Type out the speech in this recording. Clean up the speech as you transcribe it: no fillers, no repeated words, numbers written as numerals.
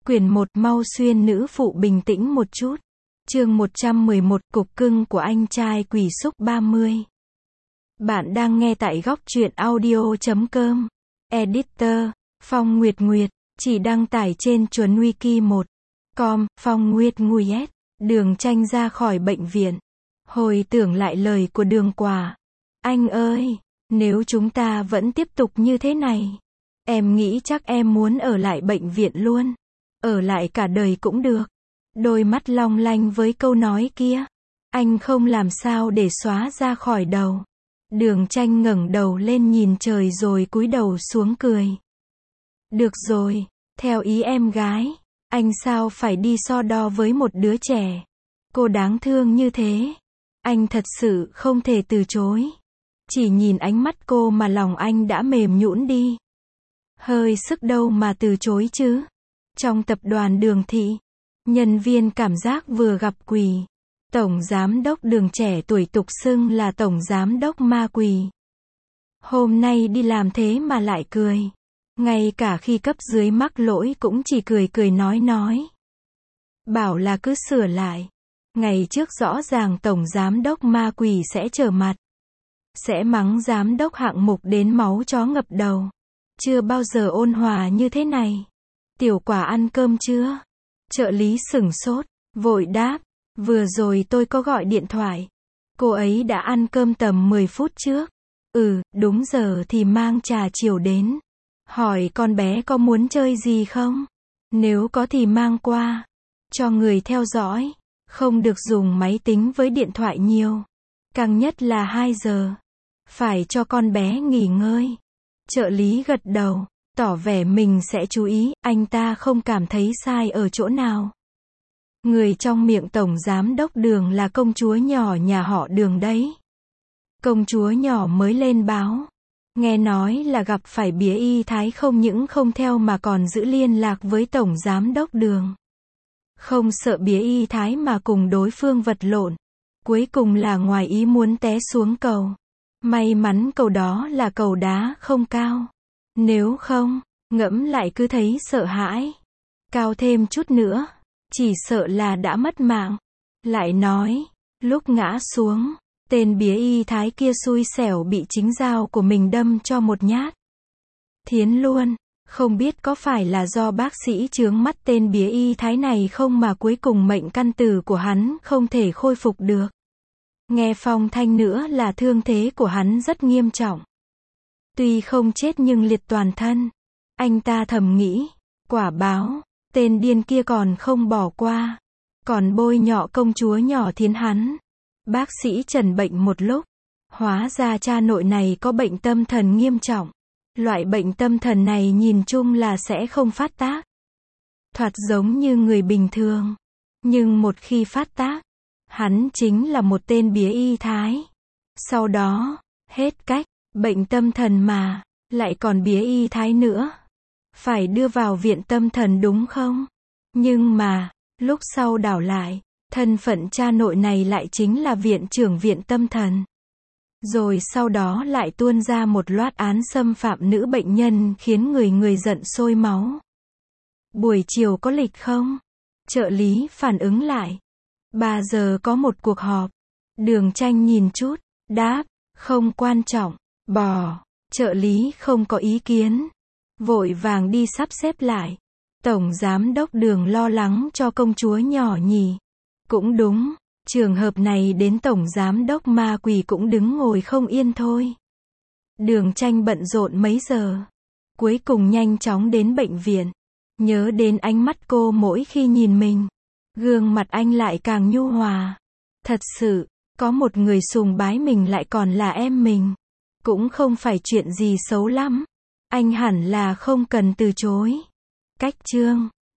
Quyển 1 Mau xuyên nữ phụ bình tĩnh một chút. Chương 111 Cục cưng của anh trai quỷ xúc 30. Bạn đang nghe tại góc truyện audio.com. Editor Phong Nguyệt Nguyệt, chỉ đăng tải trên chuẩn wiki 1.com. Phong Nguyệt Nguyệt. Đường Tranh ra khỏi bệnh viện. Hồi tưởng lại lời của Đường Quả. Anh ơi, nếu chúng ta vẫn tiếp tục như thế này, em nghĩ chắc em muốn ở lại bệnh viện luôn. Ở lại cả đời cũng được. Đôi mắt long lanh với câu nói kia, anh không làm sao để xóa ra khỏi đầu. Đường Tranh ngẩng đầu lên nhìn trời rồi cúi đầu xuống cười. Được rồi, theo ý em gái, anh sao phải đi so đo với một đứa trẻ. Cô đáng thương như thế. Anh thật sự không thể từ chối. Chỉ nhìn ánh mắt cô mà lòng anh đã mềm nhũn đi. Hơi sức đâu mà từ chối chứ. Trong tập đoàn Đường Thị, nhân viên cảm giác vừa gặp quỷ. Tổng giám đốc Đường trẻ tuổi tục xưng là tổng giám đốc ma quỷ. Hôm nay đi làm thế mà lại cười. Ngay cả khi cấp dưới mắc lỗi cũng chỉ cười cười nói. Bảo là cứ sửa lại. Ngày trước rõ ràng tổng giám đốc ma quỷ sẽ trở mặt. Sẽ mắng giám đốc hạng mục đến máu chó ngập đầu. Chưa bao giờ ôn hòa như thế này. Tiểu Quả ăn cơm chưa? Trợ lý sửng sốt, vội đáp. Vừa rồi tôi có gọi điện thoại. Cô ấy đã ăn cơm tầm 10 phút trước. Đúng giờ thì mang trà chiều đến. Hỏi con bé có muốn chơi gì không? Nếu có thì mang qua. Cho người theo dõi. Không được dùng máy tính với điện thoại nhiều. Càng nhất là 2 giờ. Phải cho con bé nghỉ ngơi. Trợ lý gật đầu, tỏ vẻ mình sẽ chú ý, anh ta không cảm thấy sai ở chỗ nào. Người trong miệng tổng giám đốc Đường là công chúa nhỏ nhà họ Đường đấy. Công chúa nhỏ mới lên báo. Nghe nói là gặp phải bía y thái không những không theo mà còn giữ liên lạc với tổng giám đốc Đường. Không sợ bía y thái mà cùng đối phương vật lộn. Cuối cùng là ngoài ý muốn té xuống cầu. May mắn cầu đó là cầu đá không cao. Nếu không, ngẫm lại cứ thấy sợ hãi. Cao thêm chút nữa, chỉ sợ là đã mất mạng. Lại nói, lúc ngã xuống, tên bía y thái kia xui xẻo bị chính dao của mình đâm cho một nhát. Thiến luôn, không biết có phải là do bác sĩ chướng mắt tên bía y thái này không mà cuối cùng mệnh căn tử của hắn không thể khôi phục được. Nghe phong thanh nữa là thương thế của hắn rất nghiêm trọng. Tuy không chết nhưng liệt toàn thân. Anh ta thầm nghĩ, quả báo, tên điên kia còn không bỏ qua. Còn bôi nhọ công chúa nhỏ Thiến hắn. Bác sĩ trần bệnh một lúc. Hóa ra cha nội này có bệnh tâm thần nghiêm trọng. Loại bệnh tâm thần này nhìn chung là sẽ không phát tác. Thoạt giống như người bình thường. Nhưng một khi phát tác, hắn chính là một tên bía y thái. Sau đó, hết cách, bệnh tâm thần mà, lại còn bía y thái nữa. Phải đưa vào viện tâm thần đúng không? Nhưng mà, lúc sau đảo lại, thân phận cha nội này lại chính là viện trưởng viện tâm thần. Rồi sau đó lại tuôn ra một loạt án xâm phạm nữ bệnh nhân khiến người giận sôi máu. Buổi chiều có lịch không? Trợ lý phản ứng lại. 3 giờ có một cuộc họp. Đường Tranh nhìn chút, đáp, không quan trọng, bỏ. Trợ lý không có ý kiến. Vội vàng đi sắp xếp lại. Tổng giám đốc Đường lo lắng cho công chúa nhỏ nhỉ. Cũng đúng, trường hợp này đến tổng giám đốc ma quỷ cũng đứng ngồi không yên thôi. Đường Tranh bận rộn mấy giờ. Cuối cùng nhanh chóng đến bệnh viện. Nhớ đến ánh mắt cô mỗi khi nhìn mình. Gương mặt anh lại càng nhu hòa. Thật sự, có một người sùng bái mình lại còn là em mình. Cũng không phải chuyện gì xấu lắm. Anh hẳn là không cần từ chối. Cách chương